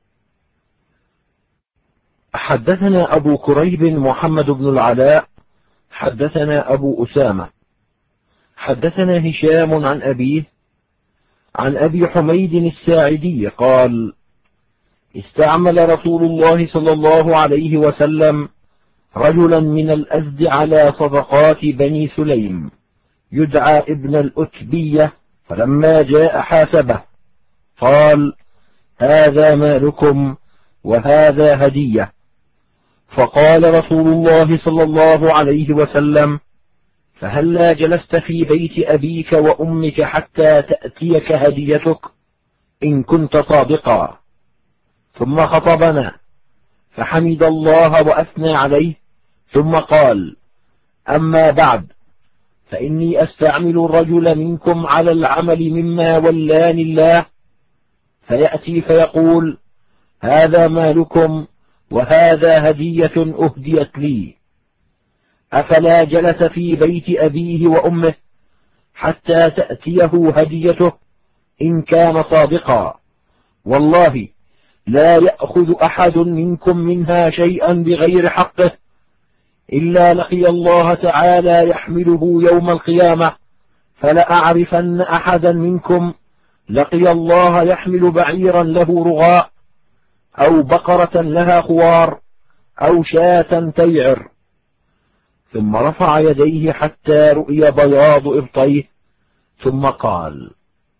[SPEAKER 1] حدثنا أبو كريب محمد بن العلاء حدثنا أبو أسامة حدثنا هشام عن أبيه عن أبي حميد الساعدي قال: استعمل رسول الله صلى الله عليه وسلم رجلا من الأزد على صدقات بني سليم يدعى ابن الأتبية، فلما جاء حاسبه قال: هذا مالكم، وهذا هدية. فقال رسول الله صلى الله عليه وسلم: فهلا جلست في بيت أبيك وأمك حتى تأتيك هديتك إن كنت صادقا؟ ثم خطبنا فحمد الله وأثنى عليه، ثم قال: أما بعد، فإني أستعمل الرجل منكم على العمل مما ولاني الله، فيأتي فيقول: هذا مالكم، وهذا هدية أهديت لي. أفلا جلس في بيت أبيه وأمه حتى تأتيه هديته إن كان صادقا؟ والله لا يأخذ أحد منكم منها شيئا بغير حقه إلا لقي الله تعالى يحمله يوم القيامة، فلأعرفن أحدا منكم لقي الله يحمل بعيرا له رغاء، أو بقرة لها خوار، أو شاة تيعر. ثم رفع يديه حتى رؤي بياض إبطيه، ثم قال: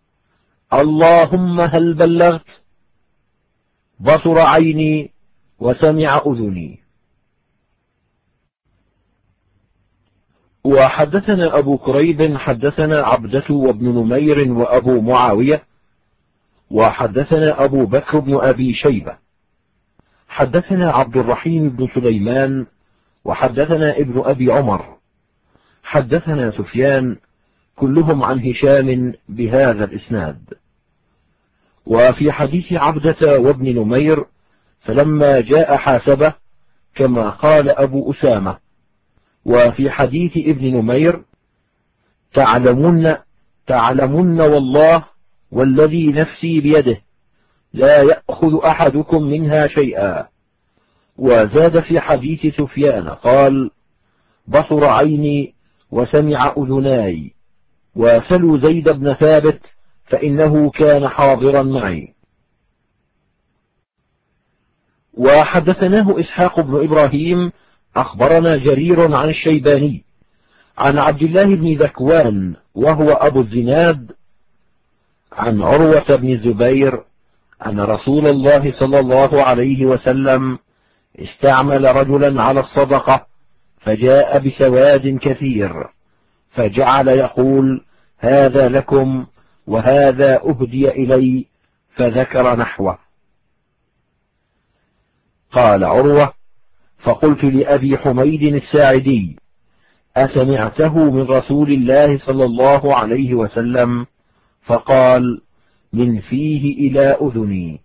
[SPEAKER 1] اللهم هل بلغت؟ بصر عيني وسمع أذني. وحدثنا أبو كريب حدثنا عبدة وابن نمير وأبو معاوية، وحدثنا أبو بكر بن أبي شيبة حدثنا عبد الرحيم بن سليمان، وحدثنا ابن أبي عمر حدثنا سفيان، كلهم عن هشام بهذا الإسناد. وفي حديث عبدة وابن نمير فلما جاء حاسبه كما قال أبو أسامة. وفي حديث ابن نمير: تعلمن والله والذي نفسي بيده لا يأخذ أحدكم منها شيئا. وزاد في حديث سفيان قال: بصر عيني وسمع أذناي، وسلوا زيد بن ثابت فإنه كان حاضرا معي. وحدثناه إسحاق بن إبراهيم أخبرنا جرير عن الشيباني عن عبد الله بن ذكوان وهو أبو الزناد عن عروة بن الزبير أن رسول الله صلى الله عليه وسلم استعمل رجلا على الصدقة، فجاء بسواد كثير، فجعل يقول: هذا لكم، وهذا أهدي إلي، فذكر نحوه. قال عروة: فقلت لأبي حميد الساعدي: أسمعته من رسول الله صلى الله عليه وسلم؟ فقال: من فيه إلى أذني.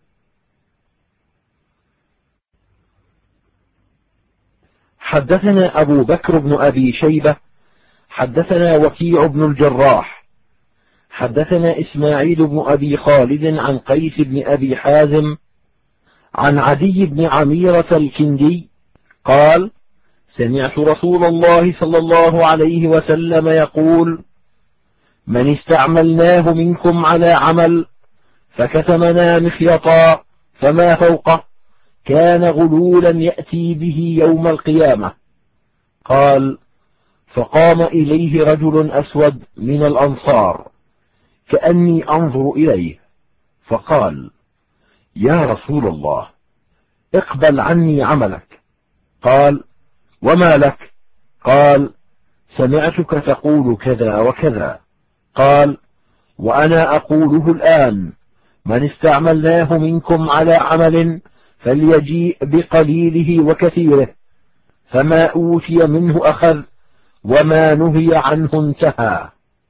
[SPEAKER 1] حدثنا أبو بكر بن أبي شيبة حدثنا وكيع بن الجراح حدثنا إسماعيل بن أبي خالد عن قيس بن أبي حازم عن عدي بن عميرة الكندي قال: سمعت رسول الله صلى الله عليه وسلم يقول: من استعملناه منكم على عمل فكتمنا مخيطا فما فوقه كان غلولا يأتي به يوم القيامة. قال: فقام إليه رجل أسود من الأنصار كأني أنظر إليه، فقال: يا رسول الله، اقبل عني عملك. قال: وما لك؟ قال: سمعتك تقول كذا وكذا. قال: وأنا أقوله الآن: من استعملناه منكم على عمل فليجيء بقليله وكثيره، فما أوتي منه أخذ، وما نهي عنه انتهى.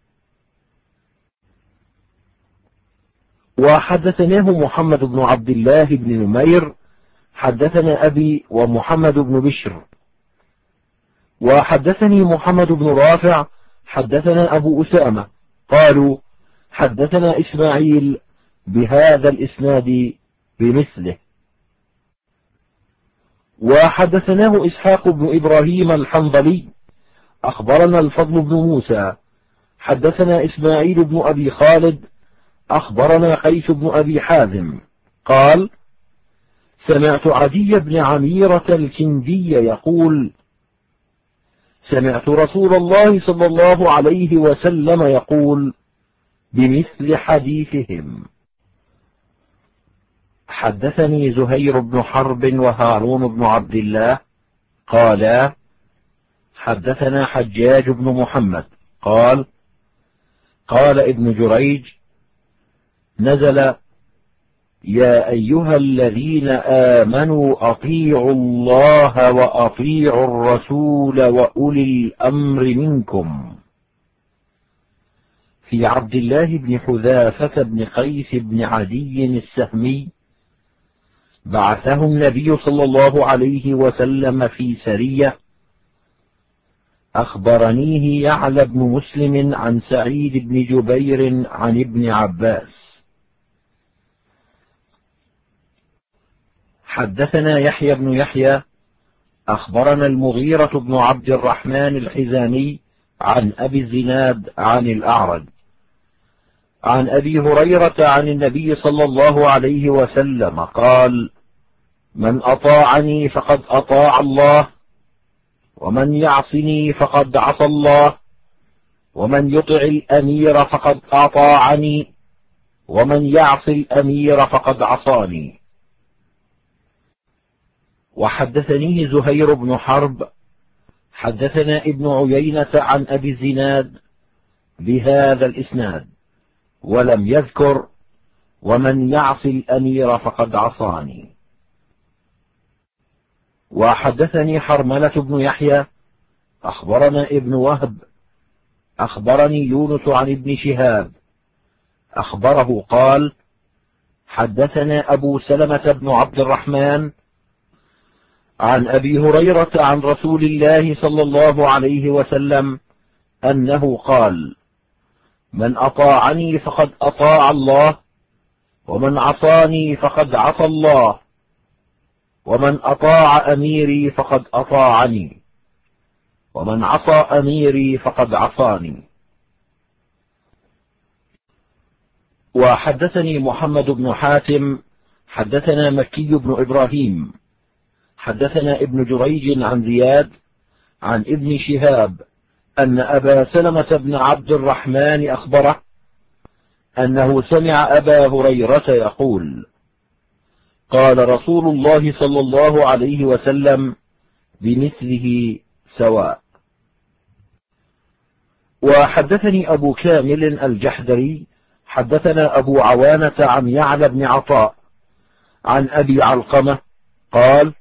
[SPEAKER 1] وحدثناه محمد بن عبد الله بن نمير حدثنا أبي ومحمد بن بشر. وحدثني محمد بن رافع حدثنا أبو أسامة قالوا: حدثنا إسماعيل بهذا الإسناد بمثله. وحدثناه إسحاق بن إبراهيم الحنظلي أخبرنا الفضل بن موسى حدثنا إسماعيل بن أبي خالد أخبرنا قيس بن أبي حازم قال: سمعت عدي بن عميرة الكندي يقول: سمعت رسول الله صلى الله عليه وسلم يقول بمثل حديثهم. حدثني زهير بن حرب وهارون بن عبد الله قالا: حدثنا حجاج بن محمد قال: قال ابن جريج: نزل: يا أيها الذين آمنوا أطيعوا الله وأطيعوا الرسول وأولي الأمر منكم، في عبد الله بن حذافة بن قيس بن عدي السهمي بعثه النبي صلى الله عليه وسلم في سرية. أخبرنيه يعلى بن مسلم عن سعيد بن جبير عن ابن عباس. حدثنا يحيى بن يحيى أخبرنا المغيرة بن عبد الرحمن الحزامي عن أبي الزناد عن الأعرج عن أبي هريرة عن النبي صلى الله عليه وسلم قال: من أطاعني فقد أطاع الله، ومن يعصني فقد عصى الله، ومن يطع الأمير فقد أطاعني، ومن يعص الأمير فقد عصاني. وحدثنيه زهير بن حرب حدثنا ابن عيينة عن أبي الزناد بهذا الإسناد، ولم يذكر ومن يعص الأمير فقد عصاني. وحدثني حرملة بن يحيى أخبرنا ابن وهب أخبرني يونس عن ابن شهاب أخبره قال: حدثنا أبو سلمة بن عبد الرحمن عن أبي هريرة عن رسول الله صلى الله عليه وسلم أنه قال: من أطاعني فقد أطاع الله، ومن عصاني فقد عصى الله، ومن أطاع أميري فقد أطاعني، ومن عصى أميري فقد عصاني. وحدثني محمد بن حاتم حدثنا مكي بن إبراهيم حدثنا ابن جريج عن زياد عن ابن شهاب أن أبا سلمة بن عبد الرحمن أخبره أنه سمع أبا هريرة يقول: قال رسول الله صلى الله عليه وسلم بمثله سواء. وحدثني أبو كامل الجحدري حدثنا أبو عوانة عن يعلى بن عطاء عن أبي علقمة قال: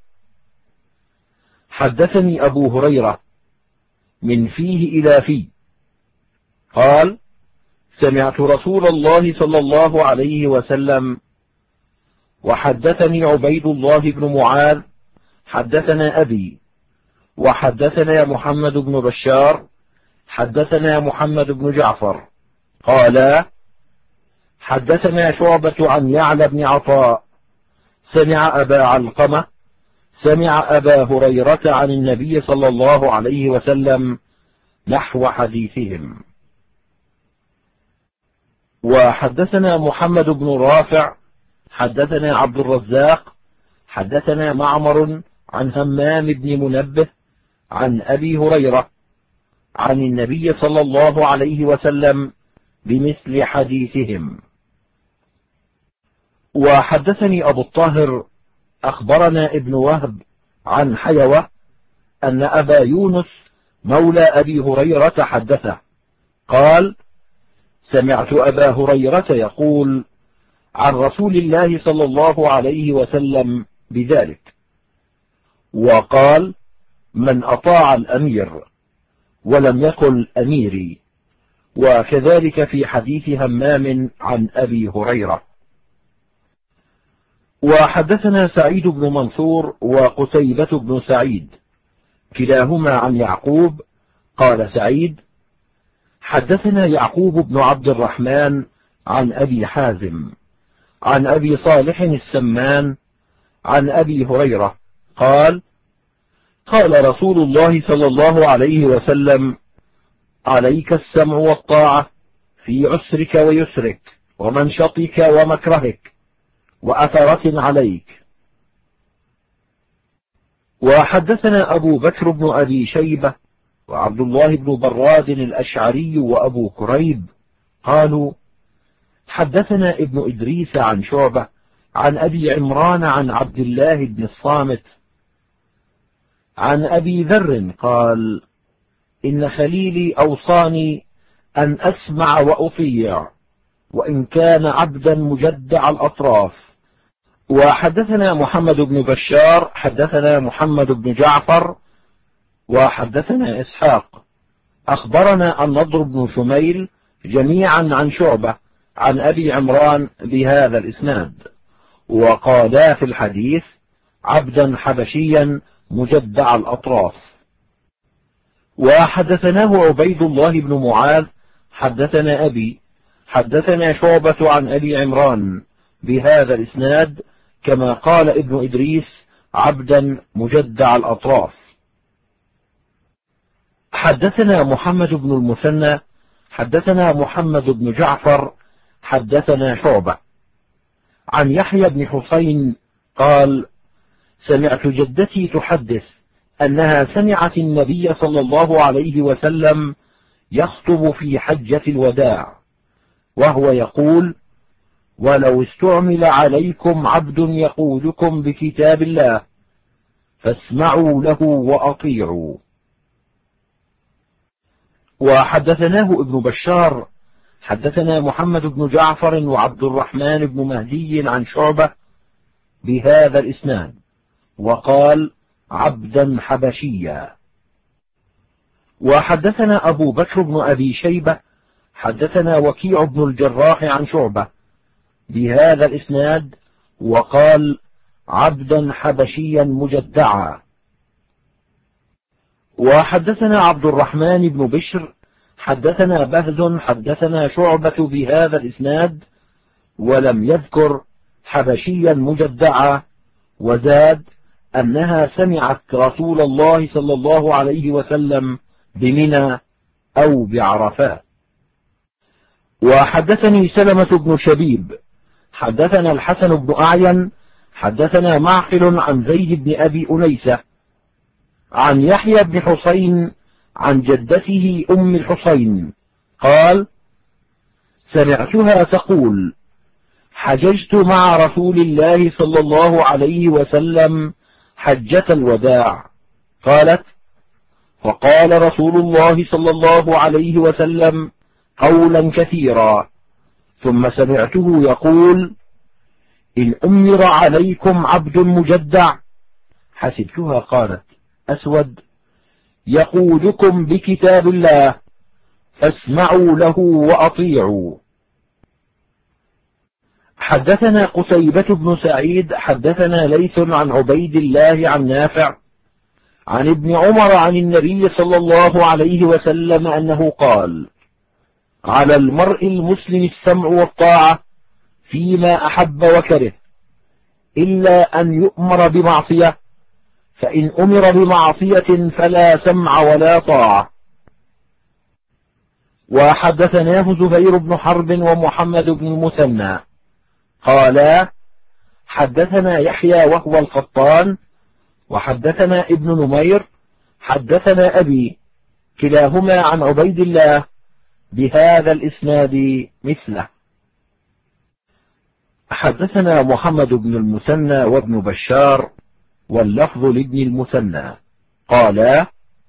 [SPEAKER 1] حدثني أبو هريرة من فيه إلى فيه قال: سمعت رسول الله صلى الله عليه وسلم. وحدثني عبيد الله بن معاذ حدثنا أبي وحدثنا محمد بن بشار حدثنا محمد بن جعفر قال: حدثنا شعبة عن يعلى بن عطاء سمع أبا علقمة سمع أبا هريرة عن النبي صلى الله عليه وسلم نحو حديثهم. وحدثنا محمد بن رافع حدثنا عبد الرزاق حدثنا معمر عن همام بن منبه عن أبي هريرة عن النبي صلى الله عليه وسلم بمثل حديثهم. وحدثني أبو الطاهر أخبرنا ابن وهب عن حيوة أن أبا يونس مولى أبي هريرة حدثه قال: سمعت أبا هريرة يقول عن رسول الله صلى الله عليه وسلم بذلك، وقال: من أطاع الأمير ولم يقل أميري. وكذلك في حديث همام عن أبي هريرة. وحدثنا سعيد بن منصور وقتيبة بن سعيد كلاهما عن يعقوب قال سعيد: حدثنا يعقوب بن عبد الرحمن عن أبي حازم عن أبي صالح السمان عن أبي هريرة قال: قال رسول الله صلى الله عليه وسلم: عليك السمع والطاعة في عسرك ويسرك ومنشطك ومكرهك وأثرة عليك. وحدثنا أبو بكر بن أبي شيبة وعبد الله بن براد الأشعري وأبو كريب قالوا: حدثنا ابن إدريس عن شعبة عن أبي عمران عن عبد الله بن الصامت عن أبي ذر قال: إن خليلي أوصاني أن أسمع وأطيع وإن كان عبدا مجدع الأطراف. وحدثنا محمد بن بشار حدثنا محمد بن جعفر وحدثنا إسحاق أخبرنا النضر بن شميل جميعا عن شعبة عن أبي عمران بهذا الإسناد، وقالا في الحديث: عبدا حبشيا مجدع الأطراف. وحدثناه عبيد الله بن معاذ حدثنا أبي حدثنا شعبة عن أبي عمران بهذا الإسناد كما قال ابن إدريس: عبدا مجدع الأطراف. حدثنا محمد بن المثنى حدثنا محمد بن جعفر حدثنا شعبة عن يحيى بن حسين قال: سمعت جدتي تحدث أنها سمعت النبي صلى الله عليه وسلم يخطب في حجة الوداع وهو يقول: ولو استعمل عليكم عبد يقودكم بكتاب الله فاسمعوا له وأطيعوا. وحدثناه ابن بشار حدثنا محمد بن جعفر وعبد الرحمن بن مهدي عن شعبة بهذا الإسناد وقال: عبدا حبشيا. وحدثنا أبو بكر بن أبي شيبة حدثنا وكيع بن الجراح عن شعبة بهذا الإسناد وقال: عبدا حبشيا مجدعا. وحدثنا عبد الرحمن بن بشر حدثنا بهز حدثنا شعبة بهذا الإسناد ولم يذكر حبشيا مجدعا، وزاد أنها سمعت رسول الله صلى الله عليه وسلم بمنى أو بعرفات. وحدثني سلمة بن شبيب حدثنا الحسن بن أعين حدثنا معقل عن زيد بن أبي أنيسة عن يحيى بن حسين عن جدته أم الحسين قال: سمعتها تقول: حججت مع رسول الله صلى الله عليه وسلم حجة الوداع. قالت: فقال رسول الله صلى الله عليه وسلم قولا كثيرا، ثم سمعته يقول: إن أمر عليكم عبد مجدع. حسبتها قالت: أسود يقودكم بكتاب الله فاسمعوا له وأطيعوا. حدثنا قتيبة بن سعيد حدثنا ليث عن عبيد الله عن نافع عن ابن عمر عن النبي صلى الله عليه وسلم أنه قال: على المرء المسلم السمع والطاعة فيما أحب وكره، إلا أن يؤمر بمعصية، فإن أمر بمعصية فلا سمع ولا طاعة. وحدثناه زهير بن حرب ومحمد بن المثنى قالا حدثنا يحيى وهو القطان وحدثنا ابن نمير حدثنا أبي كلاهما عن عبيد الله بهذا الإسناد مثله. حدثنا محمد بن المثنى وابن بشار واللفظ لابن المثنى قالا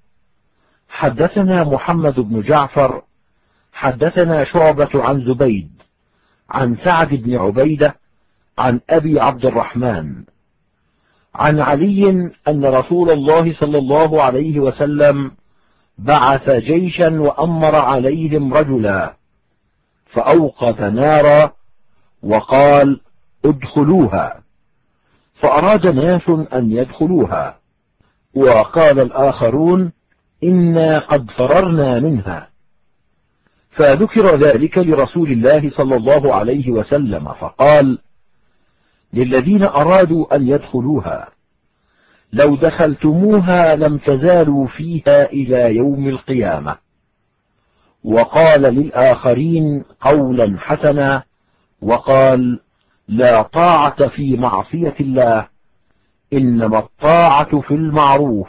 [SPEAKER 1] حدثنا محمد بن جعفر حدثنا شعبة عن زبيد عن سعد بن عبيدة عن أبي عبد الرحمن عن علي أن رسول الله صلى الله عليه وسلم بعث جيشا وأمر عليهم رجلا فأوقد نارا وقال ادخلوها، فأراد ناس أن يدخلوها وقال الآخرون إنا قد فررنا منها، فذكر ذلك لرسول الله صلى الله عليه وسلم فقال للذين أرادوا أن يدخلوها لو دخلتموها لم تزالوا فيها إلى يوم القيامة. وقال للآخرين قولا حسنا وقال لا طاعة في معصية الله إنما الطاعة في المعروف.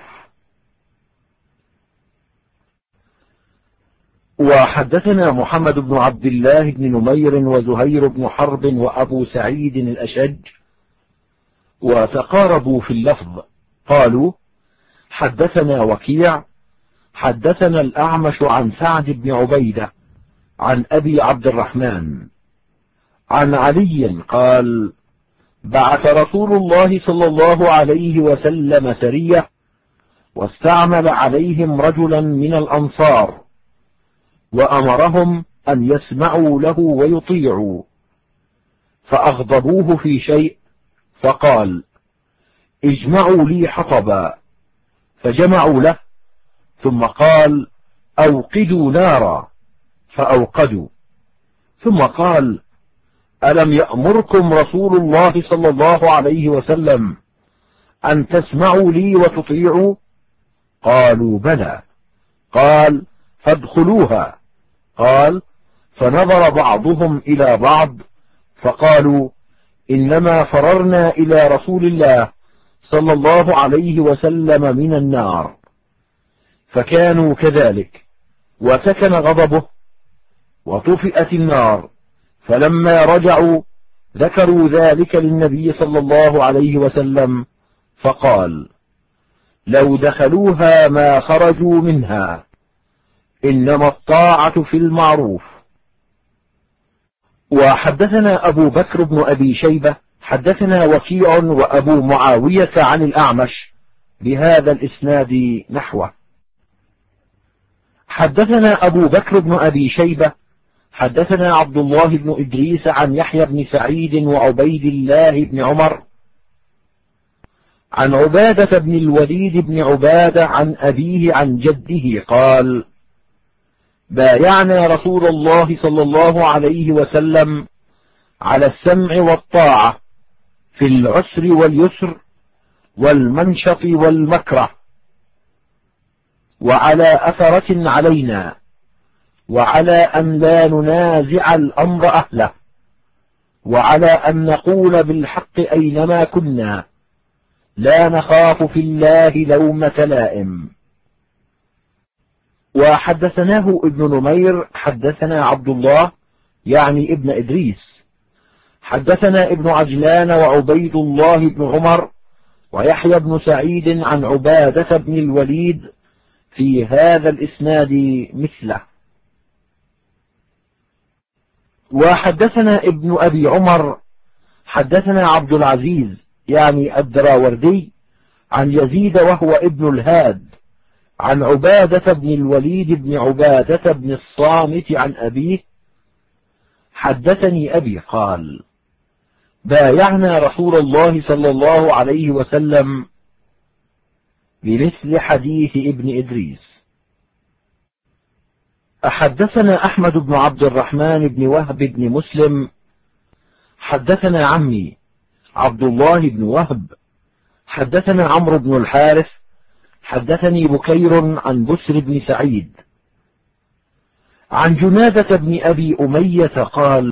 [SPEAKER 1] وحدثنا محمد بن عبد الله بن نمير وزهير بن حرب وأبو سعيد الأشج وتقاربوا في اللفظ قالوا حدثنا وكيع حدثنا الأعمش عن سعد بن عبيدة عن أبي عبد الرحمن عن علي قال بعث رسول الله صلى الله عليه وسلم سرية واستعمل عليهم رجلا من الأنصار وأمرهم أن يسمعوا له ويطيعوا، فأغضبوه في شيء فقال اجمعوا لي حطبا، فجمعوا له ثم قال أوقدوا نارا، فأوقدوا، ثم قال ألم يأمركم رسول الله صلى الله عليه وسلم أن تسمعوا لي وتطيعوا؟ قالوا بلى. قال فادخلوها. قال فنظر بعضهم إلى بعض فقالوا إنما فررنا إلى رسول الله صلى الله عليه وسلم من النار، فكانوا كذلك وسكن غضبه وطفئت النار، فلما رجعوا ذكروا ذلك للنبي صلى الله عليه وسلم فقال لو دخلوها ما خرجوا منها إنما الطاعة في المعروف. وحدثنا أبو بكر بن أبي شيبة حدثنا وكيع وأبو معاوية عن الأعمش بهذا الإسناد نحوه. حدثنا أبو بكر بن أبي شيبة حدثنا عبد الله بن إدريس عن يحيى بن سعيد وعبيد الله بن عمر عن عبادة بن الوليد بن عبادة عن أبيه عن جده قال بايعنا رسول الله صلى الله عليه وسلم على السمع والطاعة في العسر واليسر والمنشط والمكره، وعلى أثرة علينا، وعلى أن لا ننازع الأمر أهله، وعلى أن نقول بالحق أينما كنا، لا نخاف في الله لومة لائم. وحدثناه ابن نمير حدثنا عبد الله يعني ابن إدريس حدثنا ابن عجلان وعبيد الله بن عمر ويحيى بن سعيد عن عبادة بن الوليد في هذا الإسناد مثله. وحدثنا ابن أبي عمر حدثنا عبد العزيز يعني الدراوردي عن يزيد وهو ابن الهاد عن عبادة بن الوليد بن عبادة بن الصامت عن أبيه حدثني أبي قال بايعنا رسول الله صلى الله عليه وسلم بمثل حديث ابن إدريس. حدثنا أحمد بن عبد الرحمن بن وهب بن مسلم حدثنا عمي عبد الله بن وهب حدثنا عمرو بن الحارث حدثني بكير عن بسر بن سعيد عن جنادة بن أبي أمية قال